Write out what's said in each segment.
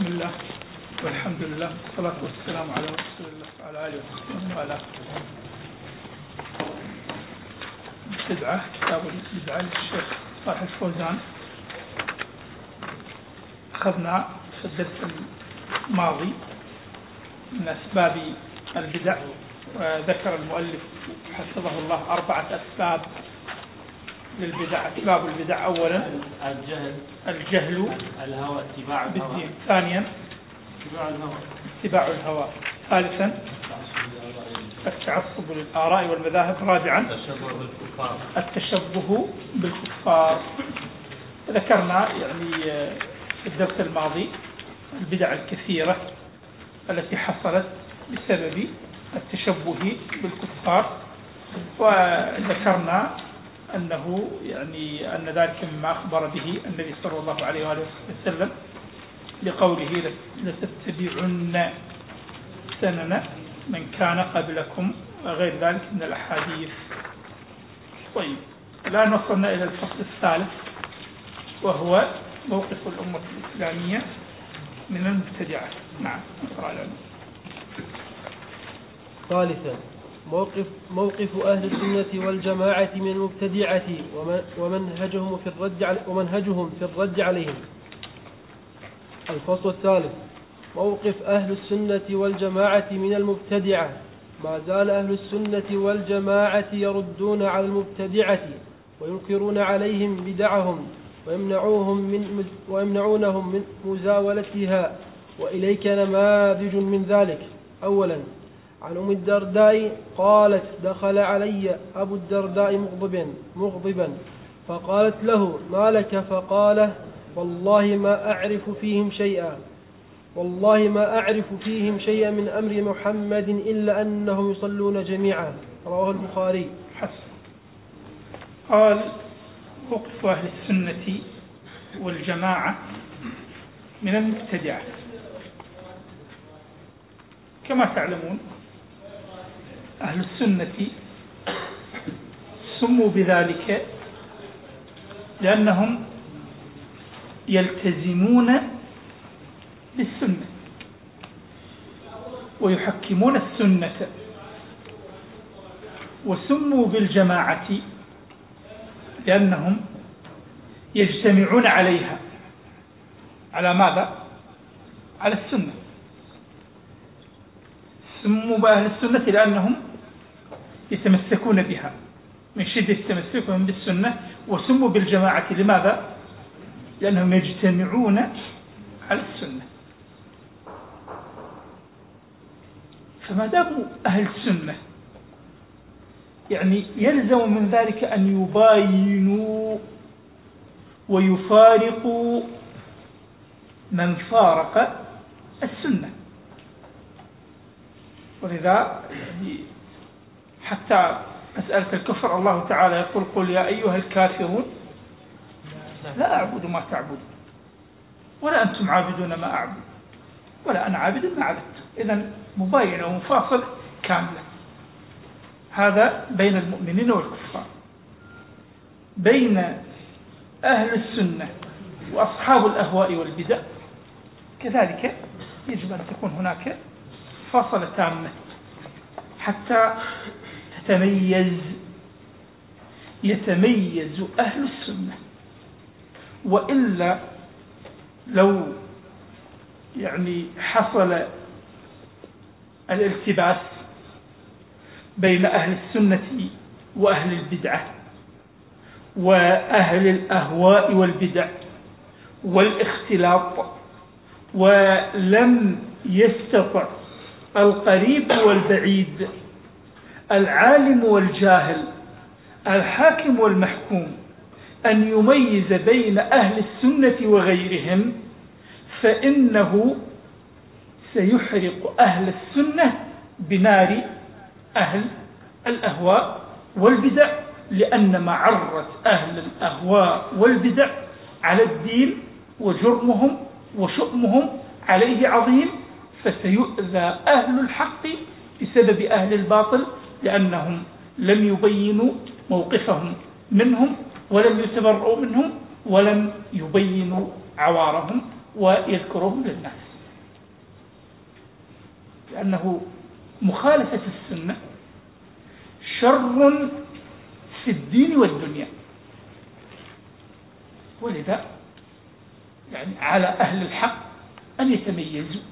بسم الله والحمد لله والصلاة والسلام على رسول الله وعلى آله وصحبه وعلى بدعة كتاب البدعة للشيخ صالح الفوزان. أخذنا في الدرس الماضي من أسباب البدع، وذكر المؤلف حفظه الله 4 أسباب للبدع. أسباب البدع: أولا الجهل، الهوى، اتباع بالدين. ثانيا اتباع الهوى. ثالثا التعصب للآراء والمذاهب. رابعا التشبه بالكفار. ذكرنا في الدرس الماضي البدع الكثيرة التي حصلت بسبب التشبه بالكفار، وذكرنا أنه أن ذلك مما أخبر به النبي صلى الله عليه وآله وسلم بقوله: لتتبعن سنن من كان قبلكم، وغير ذلك من الأحاديث. طيب، الآن وصلنا إلى الفصل الثالث، وهو موقف الأمة الإسلامية من المبتدعة. نعم، اقرأ لنا. ثالثا موقف أهل السنة والجماعة من المبتدعة ومنهجهم في الرد عليهم. الفصل الثالث: موقف أهل السنة والجماعة من المبتدعة. ما زال أهل السنة والجماعة يردون على المبتدعة وينكرون عليهم بدعهم ويمنعونهم من مزاولتها، وإليك نماذج من ذلك. أولا، عن أم الدرداء قالت: دخل علي أبو الدرداء مغضبا فقالت له: ما لك؟ فقال: والله ما أعرف فيهم شيئا من أمر محمد إلا أنهم يصلون جميعا. رواه البخاري. حسن. قال: موقف أهل السنة والجماعة من المبتدعة. كما تعلمون، أهل السنة سموا بذلك لأنهم يلتزمون بالسنة ويحكمون السنة، وسموا بالجماعة لأنهم يجتمعون عليها. على ماذا؟ على السنة. سموا بأهل السنة لأنهم يتمسكون بها من شدة تمسكهم بالسنة، وسموا بالجماعة لماذا؟ لأنهم يجتمعون على السنة. فما داموا أهل السنة يلزم من ذلك أن يباينوا ويفارقوا من فارق السنة. ولذا حتى مسألة الكفر الله تعالى يقول: قل يا أيها الكافرون لا أعبد ما تعبدون ولا أنتم عابدون ما أعبد ولا أنا عابد ما عبدت. إذن مباينة ومفاصل كاملة. هذا بين المؤمنين والكفار. بين أهل السنة وأصحاب الأهواء والبدع كذلك يجب أن تكون هناك فاصلة تامة حتى يتميز أهل السنة. وإلا لو حصل الالتباس بين أهل السنة وأهل البدعة وأهل الأهواء والبدع والاختلاط، ولم يستطع القريب والبعيد، العالم والجاهل، الحاكم والمحكوم أن يميز بين أهل السنة وغيرهم، فإنه سيحرق أهل السنة بنار أهل الأهواء والبدع، لأن معرة أهل الأهواء والبدع على الدين وجرمهم وشؤمهم عليه عظيم، فسيؤذى أهل الحق بسبب أهل الباطل، لأنهم لم يبينوا موقفهم منهم ولم يتبرؤوا منهم ولم يبينوا عوارهم ويذكرهم للناس. لأنه مخالفة السنة شر في الدين والدنيا. ولذا يعني على أهل الحق أن يتميزوا،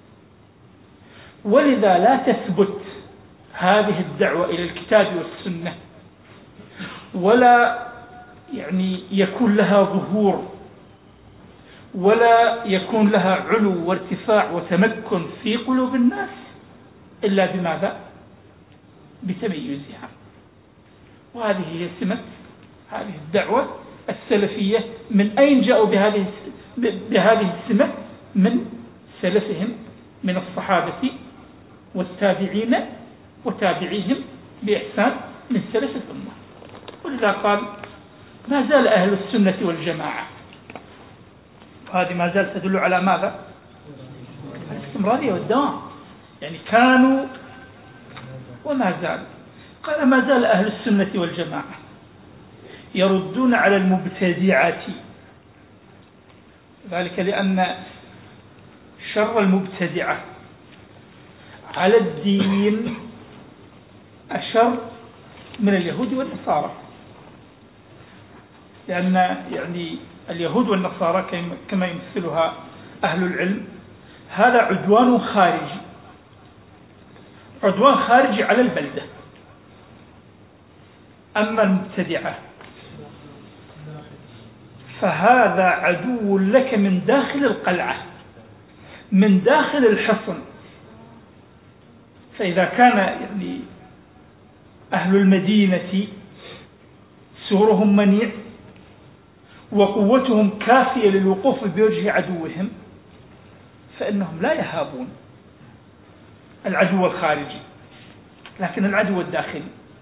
ولذا لا تثبت هذه الدعوة إلى الكتاب والسنة ولا يعني يكون لها ظهور ولا يكون لها علو وارتفاع وتمكن في قلوب الناس إلا بماذا؟ بتميزها. وهذه هي سمة هذه الدعوة السلفية. من أين جاءوا بهذه السمة؟ من سلفهم من الصحابة والتابعين وتابعيهم بإحسان من سلف الأمة. ولذا قال ما زال أهل السنة والجماعة، وهذه ما زال تدل على ماذا؟ الاستمرارية والدوام، يعني كانوا وما زال. قال ما زال أهل السنة والجماعة يردون على المبتدعة، ذلك لأن شر المبتدعة على الدين أشر من اليهود والنصارى، لأن يعني اليهود والنصارى كما يمثلها أهل العلم هذا عدوان خارجي، عدوان خارجي على البلدة. أما المبتدعة فهذا عدو لك من داخل القلعة، من داخل الحصن. فإذا كان يعني أهل المدينة سورهم منيع وقوتهم كافية للوقوف بوجه عدوهم فإنهم لا يهابون العدو الخارجي، لكن العدو الداخلي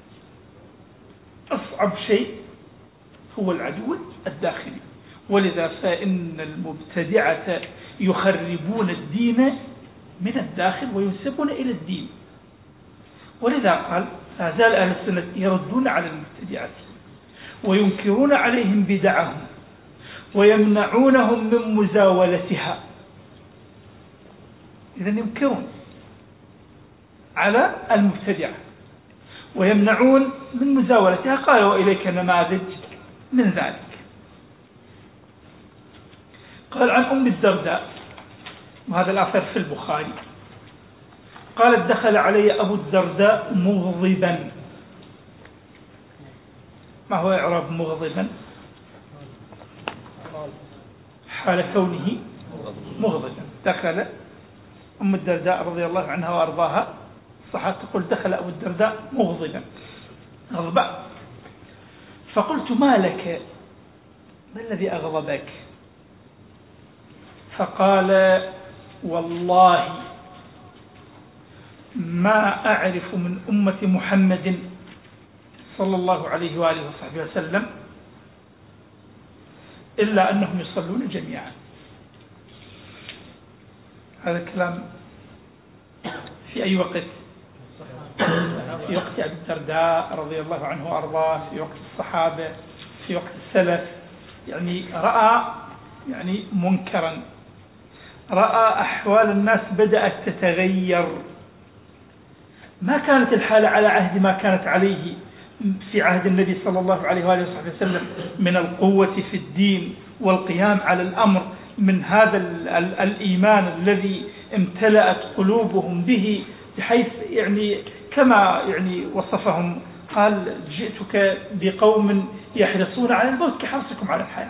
أصعب شيء هو العدو الداخلي. ولذا فإن المبتدعة يخربون الدين من الداخل وينسبون إلى الدين. ولذا قال ما زال أهل السنة يردون على المبتدعة وينكرون عليهم بدعهم ويمنعونهم من مزاولتها. إذن ينكرون على المبتدعة ويمنعون من مزاولتها. قال وإليك نماذج من ذلك. قال عن أم الدرداء، وهذا الأثر في البخاري، قالت دخل علي أبو الدرداء مغضبا. ما هو إعراب مغضبا؟ حال كونه مغضبا. دخل أم الدرداء رضي الله عنها وأرضاها، الصحابة تقول دخل أبو الدرداء مغضبا غضبا. فقلت ما لك، ما الذي أغضبك؟ فقال والله ما أعرف من أمة محمد صلى الله عليه وآله وصحبه وسلم إلا أنهم يصلون جميعا. هذا الكلام في أي وقت؟ في وقت أبي الدرداء رضي الله عنه وأرضاه، في وقت الصحابة، في وقت السلف. يعني رأى يعني منكرا، رأى أحوال الناس بدأت تتغير. ما كانت الحالة على عهد ما كانت عليه في عهد النبي صلى الله عليه وآله وصحبه وسلم من القوة في الدين والقيام على الأمر، من هذا الإيمان الذي امتلأت قلوبهم به، بحيث يعني كما يعني وصفهم قال جئتك بقوم يحرصون على الموت كحرصكم على الحياة،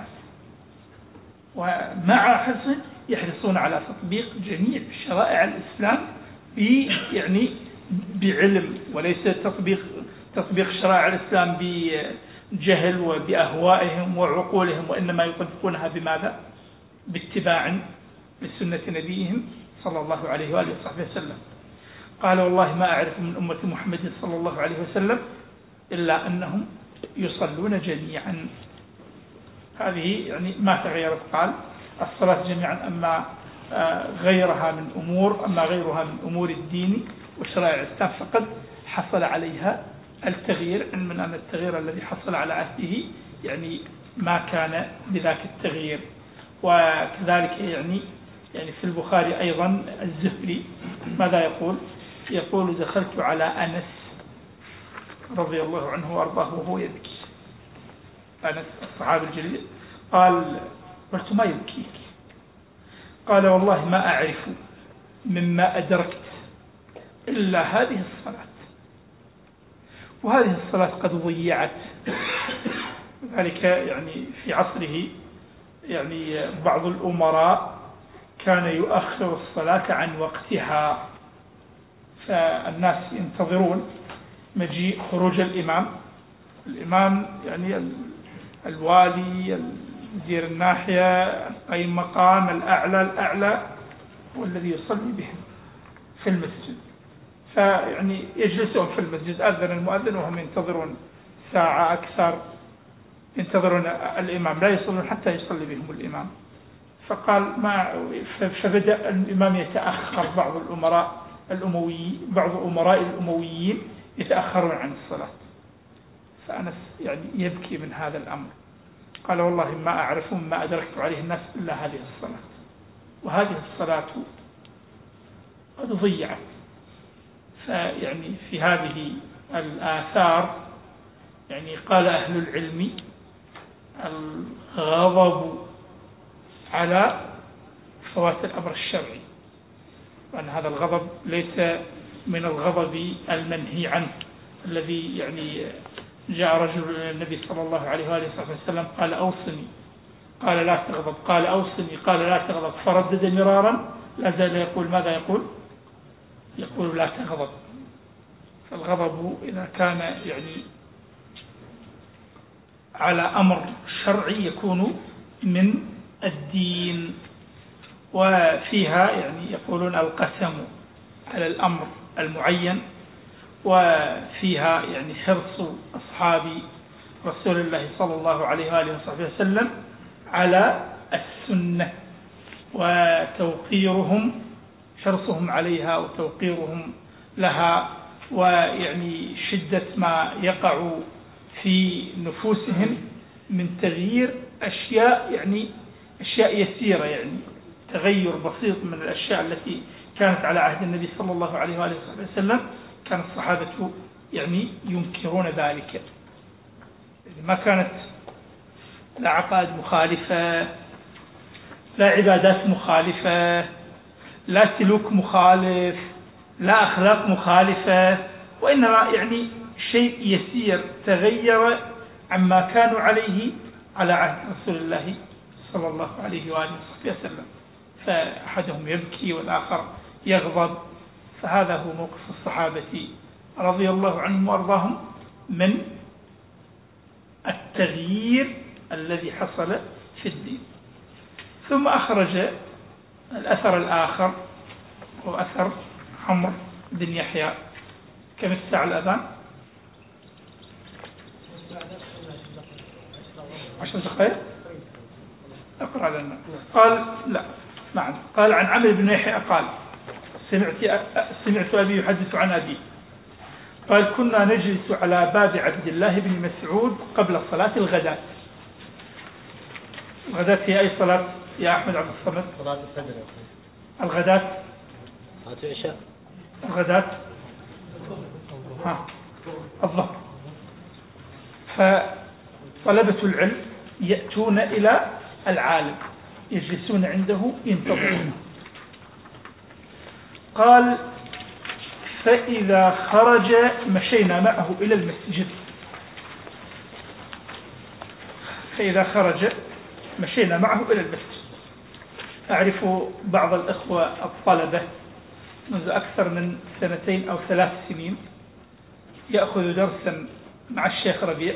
ومع حرص يحرصون على تطبيق جميع شرائع الإسلام يعني بعلم، وليس تطبيق شرائع الإسلام بجهل وبأهوائهم وعقولهم، وإنما يطبقونها بماذا؟ باتباع لسنة نبيهم صلى الله عليه وآله وصحبه وسلم. قال والله ما أعرف من أمة محمد صلى الله عليه وسلم إلا أنهم يصلون جميعا. هذه يعني ما تغيرت. قال الصلاة جميعا، أما غيرها من أمور الدين وشرائع الإسلام فقد حصل عليها التغيير، علما أن التغيير الذي حصل على عهده يعني ما كان بذاك التغيير. وكذلك يعني في البخاري أيضا الزهري ماذا يقول؟ يقول دخلت على أنس رضي الله عنه وأرضاه وهو يبكي. أنس الصحابي الجليل قال: قلت: ما يبكيك؟ قال: والله ما أعرف مما أدركت إلا هذه الصلاة، وهذه الصلاة قد ضيعت. ذلك يعني في عصره يعني بعض الأمراء كان يؤخر الصلاة عن وقتها، فالناس ينتظرون مجيء خروج الإمام يعني الوالي، مدير الناحية، القيم مقام، الأعلى والذي يصلي بهم في المسجد. فيعني يجلسون في المسجد، أذن المؤذن وهم ينتظرون ساعة أكثر، ينتظرون الإمام، لا يصلون حتى يصلي بهم الإمام. فقال فبدأ الإمام يتأخر. بعض أمراء الأمويين يتأخرون عن الصلاة. فأنس يعني يبكي من هذا الأمر. قال: والله ما أعرف ما أدركت عليه الناس إلا هذه الصلاة، وهذه الصلاة قد ضيعت. فيعني في هذه الآثار يعني قال أهل العلم: الغضب على فوات الأمر الشرعي، وأن هذا الغضب ليس من الغضب المنهي عنه، الذي يعني جاء رجل إلى النبي صلى الله عليه وآله وسلم قال: أوصني، قال: لا تغضب، قال: أوصني، قال: لا تغضب، فردد مرارا، لا زال يقول ماذا يقول: لا تغضب. فالغضب إذا كان يعني على أمر شرعي يكون من الدين، وفيها يعني يقولون القسم على الأمر المعين، وفيها يعني حرص أصحاب رسول الله صلى الله عليه وآله وسلم على السنة، وتوقيرهم، حرصهم عليها وتوقيرهم لها، ويعني شدة ما يقع في نفوسهم من تغيير أشياء، يعني أشياء يسيرة، يعني تغير بسيط من الأشياء التي كانت على عهد النبي صلى الله عليه وآله وسلم. كان الصحابة يعني ينكرون ذلك. يعني ما كانت لا عقائد مخالفة، لا عبادات مخالفة، لا سلوك مخالف، لا أخلاق مخالفة، وإنما يعني شيء يسير تغير عما كانوا عليه على عهد رسول الله صلى الله عليه وآله وسلم. فأحدهم يبكي والآخر يغضب. فهذا هو موقف الصحابة رضي الله عنهم وأرضاهم من التغيير الذي حصل في الدين. ثم أخرج الأثر الآخر، وأثر عمرو بن يحيى. كم الساعة الأذان؟ 10 دقائق. أقرأ لنا. قال: لا معنا. قال: عن عمرو بن يحيى قال: سمعت أبي يحدث عن أبي قال: كنا نجلس على باب عبد الله بن مسعود قبل صلاة الغداة. الغداة هي أي صلاة يا أحمد عبد الصمد؟ صلاة الفجر. الغداة صلاة العشاء. الغداة الظهر. فطلبة العلم يأتون إلى العالم، يجلسون عنده ينتظرون. قال: فإذا خرج مشينا معه إلى المسجد. فإذا خرج مشينا معه إلى المسجد. أعرف بعض الإخوة الطلبة منذ أكثر من 2 أو 3 سنين يأخذ درسا مع الشيخ ربيع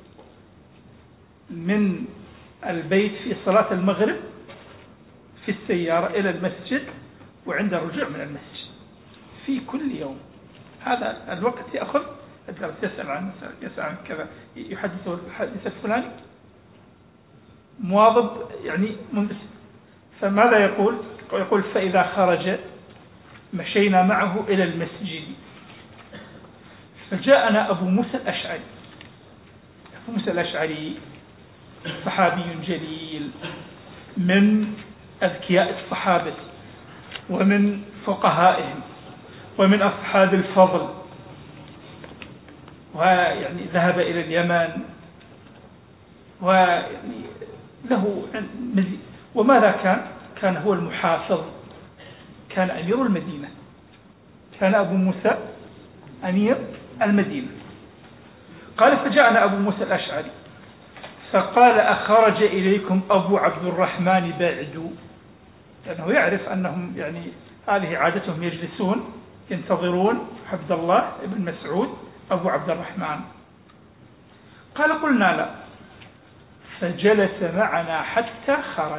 من البيت في صلاة المغرب في السيارة إلى المسجد، وعند الرجوع من المسجد في كل يوم. هذا الوقت يأخذ الدرس، يسأل عن كذا، يحدث الحديث الفلاني، مواظب يعني منبسط. فماذا يقول؟ يقول: فإذا خرج مشينا معه إلى المسجد. فجاءنا أبو موسى الأشعري. أبو موسى الأشعري صحابي جليل من أذكياء الصحابة ومن فقهائهم، ومن أصحاب الفضل، ويعني ذهب إلى اليمن، ويعني له مزيد. وماذا كان هو المحافظ، كان أمير المدينة، كان أبو موسى أمير المدينة. قال فجاءنا أبو موسى الأشعري فقال أخرج إليكم أبو عبد الرحمن بعد، لأنه يعرف أنهم يعني هذه عادتهم، يجلسون ينتظرون عبد الله بن مسعود أبو عبد الرحمن. قال قلنا لا، فجلس معنا حتى خرج.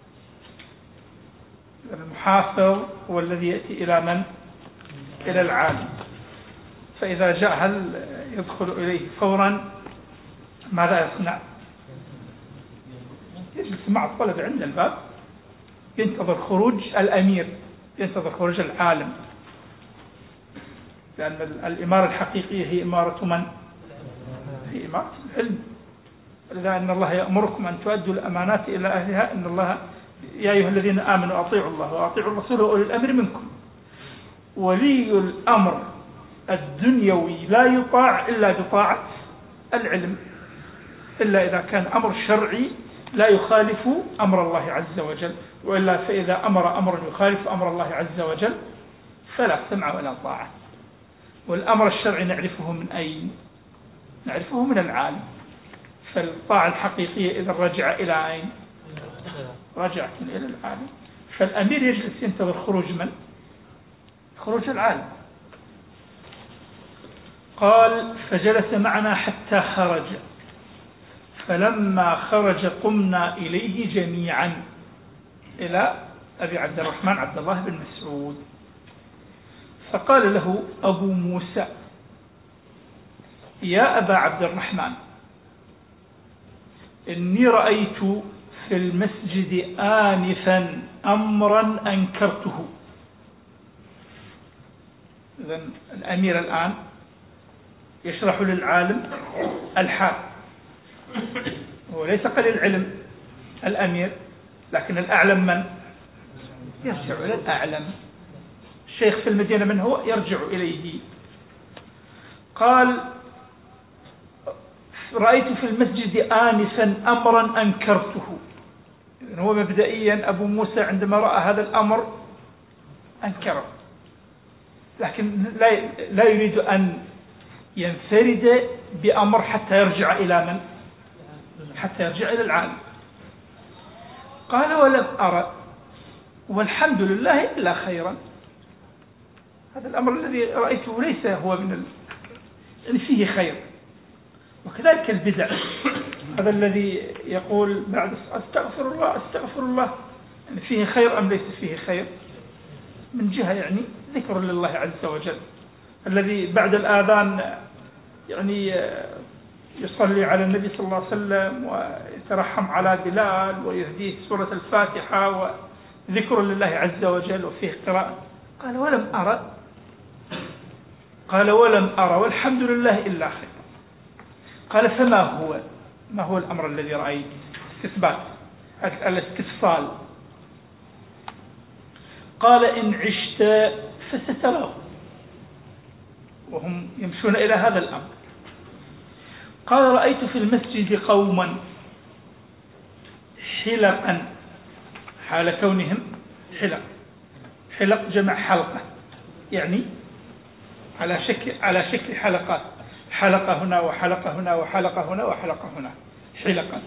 المحافظ هو الذي يأتي إلى من؟ إلى العالم، فإذا جاء هل يدخل إليه فورا؟ ماذا يصنع؟ يجلس مع الطلبة عند الباب، ينتظر خروج الأمير، ينتظر خروج العالم، لأن الإمارة الحقيقية هي إمارة من؟ هي إمارة العلم. لذا أن الله يأمركم أن تؤدوا الأمانات إلى أهلها، إن الله يا أيها الذين آمنوا أطيعوا الله وأطيعوا الرسول وأولي الأمر منكم. ولي الأمر الدنيوي لا يطاع إلا بطاعة العلم، إلا إذا كان أمر شرعي لا يخالف أمر الله عز وجل، وإلا فإذا أمر أمر يخالف أمر الله عز وجل فلا سمع ولا طاعة. والأمر الشرعي نعرفه من أين؟ نعرفه من العالم. فالطاعة الحقيقية إذا رجع إلى أين؟ رجعت إلى العالم. فالأمير يجلس ينتظر خروج من؟ خروج العالم. قال فجلس معنا حتى خرج، فلما خرج قمنا إليه جميعا، إلى أبي عبد الرحمن عبد الله بن مسعود. فقال له أبو موسى يا أبا عبد الرحمن، إني رأيت في المسجد آنفا أمرا أنكرته. إذن الأمير الآن يشرح للعالم الحال، هو ليس قليل العلم الأمير، لكن الأعلم من؟ يرجع إلى الأعلم. الشيخ في المدينة من هو؟ يرجع إليه. قال رأيت في المسجد آنفا أمرا أنكرته. هو مبدئيا أبو موسى عندما رأى هذا الأمر أنكره، لكن لا يريد أن ينفرد بأمر حتى يرجع إلى من؟ حتى يرجع إلى العالم. قال ولم أرى والحمد لله إلا خيرا. هذا الأمر الذي رأيته ليس هو من يعني فيه خير. وكذلك البدع، هذا الذي يقول بعد أستغفر الله أستغفر الله، يعني فيه خير أم ليس فيه خير؟ من جهة يعني ذكر لله عز وجل. الذي بعد الآذان يعني يصلي على النبي صلى الله عليه وسلم ويترحم على بلال ويهديه سورة الفاتحة وذكر لله عز وجل وفيه قراءة. قال ولم أرى والحمد لله إلا خير. قال فما هو الأمر الذي رأيت؟ استثبات الاستفصال. قال إن عشت فستراه، وهم يمشون إلى هذا الأمر. قال رأيت في المسجد قوما حلقا، حال كونهم حلق جمع حلقة، يعني على شكل حلقات، حلقة هنا وحلقة هنا وحلقة هنا وحلقة هنا، حلقا.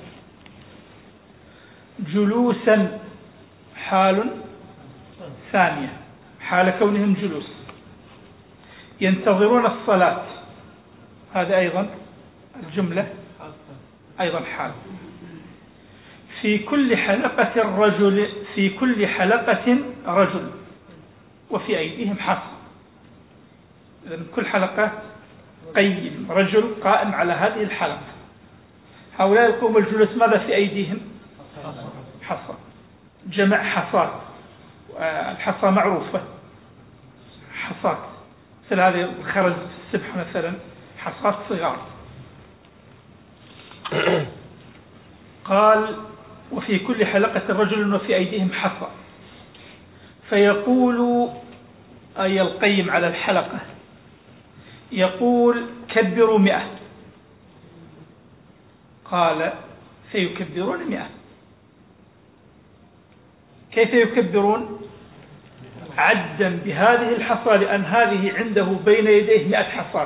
جلوسا حال ثانية، حال كونهم جلوس. ينتظرون الصلاة، هذا أيضا الجملة أيضا حال. في كل حلقة رجل وفي أيديهم حصى. إذن كل حلقة قيم رجل قائم على هذه الحلقة. هؤلاء القوم الجلوس ماذا في أيديهم؟ حصى، جمع حصات. الحصى معروفة، حصات مثل هذه خرز السبح مثلا، حصات صغار. قال وفي كل حلقة رجل وفي أيديهم حصى، فيقول أي القيم على الحلقة يقول كبروا 100. قال سيكبرون 100. كيف يكبرون؟ عدا بهذه الحصى، لأن هذه عنده بين يديه 100 حصاة.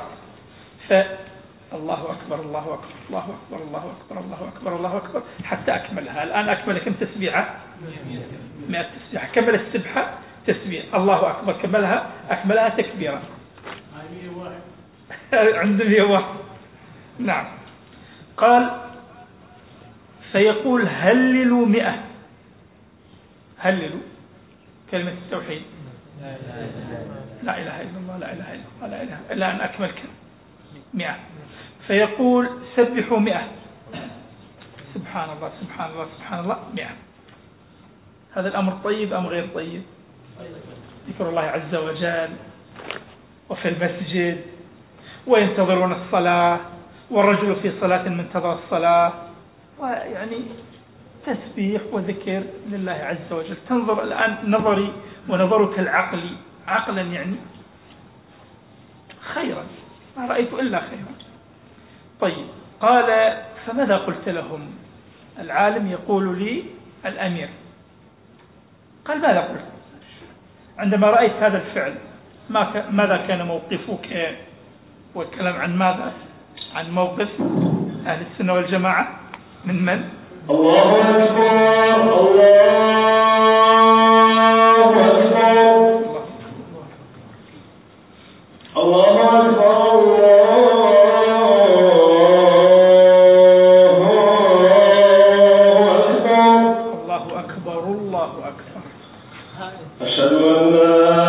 فالله أكبر الله أكبر الله أكبر الله أكبر الله أكبر الله أكبر حتى أكملها. الآن أكمل كم تسبيحة؟ 100 تسبيحة. كمل السبحة تسبيح الله أكبر، أكملها تكبيرا. عند 101. نعم. قال فيقول هللوا 100. هللوا كلمة التوحيد، لا إله إلا الله لا إله إلا الله لا إله إلا أن أكمل 100. فيقول سبحوا 100. سبحان الله سبحان الله سبحان الله 100. هذا الأمر طيب أم غير طيب؟ ذكر الله عز وجل وفي المسجد وينتظرون الصلاة، والرجل في صلاة منتظر الصلاة، ويعني تسبيح وذكر لله عز وجل. تنظر الآن نظري ونظرك العقلي عقلا يعني خيرا، ما رأيت إلا خيرا. طيب قال فماذا قلت لهم؟ العالم يقول لي الأمير. قال ماذا قلت عندما رأيت هذا الفعل؟ ماذا كان موقفك؟ والكلام عن ماذا؟ عن موقف أهل السنة والجماعة من؟ الله أكبر الله أكبر الله أكبر الله أكبر. أشهد أن لا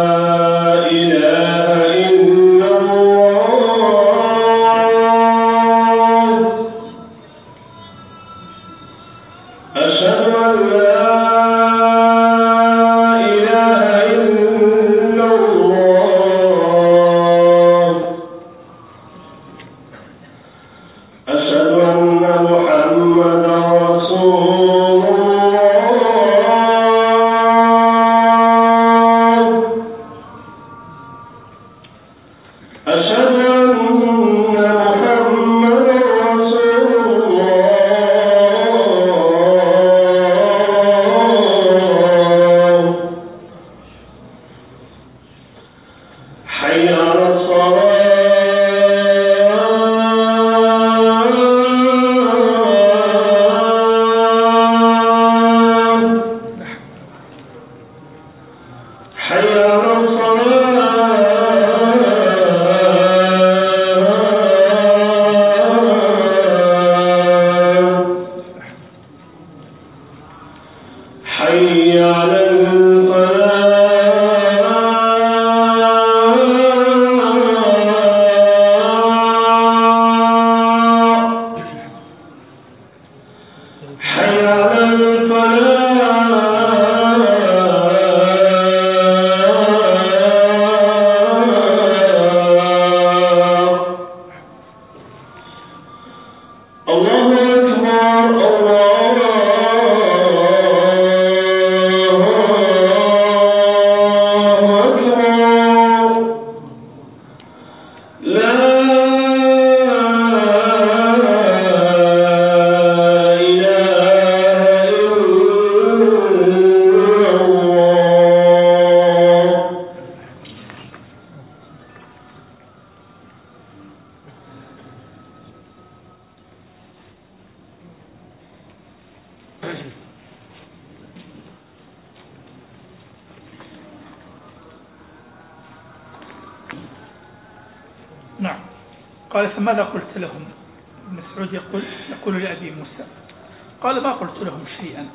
نعم. قال فماذا قلت لهم؟ ابن مسعود يقول لأبي موسى قال ما قلت لهم شيئا،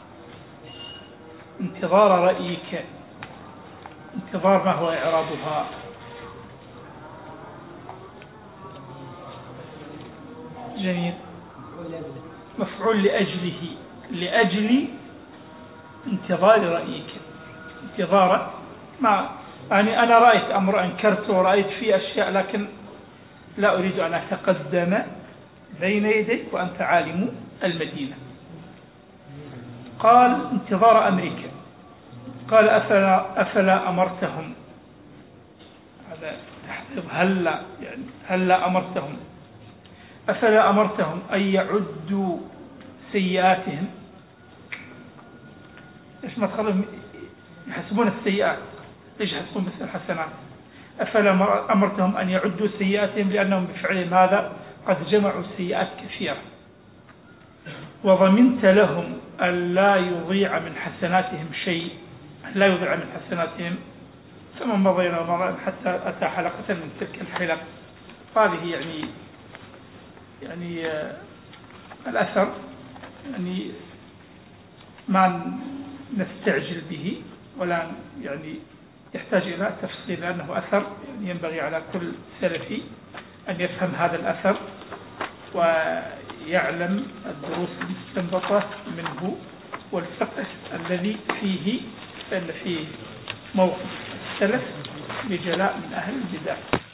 انتظار رأيك، انتظار ما هو إعرابها؟ جميل. مفعول لأجله، لأجل انتظار رأيك. انتظار ما يعني أنا رأيت أمر أنكرت ورأيت فيه أشياء، لكن لا أريد أن أتقدم بين يديك وأنت عالم المدينة. قال انتظار أمرك. قال أفلا أمرتهم هلا يعني هلا أمرتهم أفلا أمرتهم أن يعدوا سيئاتهم؟ ليش ما تخلهم يحسبون السيئات؟ ليش يحسبون مثل الحسنات؟ أفلا أمرتهم أن يعدوا سيئاتهم لأنهم بفعلهم هذا قد جمعوا سيئات كثيرة، وضمنت لهم أن لا يضيع من حسناتهم شيء، لا يضيع من حسناتهم. ثم مضينا حتى أتى حلقة من تلك الحلق. هذه يعني الأثر يعني ما نستعجل به ولا يعني يحتاج إلى تفصيل، لأنه أثر يعني ينبغي على كل سلفي أن يفهم هذا الأثر ويعلم الدروس المستنبطة منه والفقه الذي فيه، لأن فيه موقف السلف بجلاء من أهل البدع.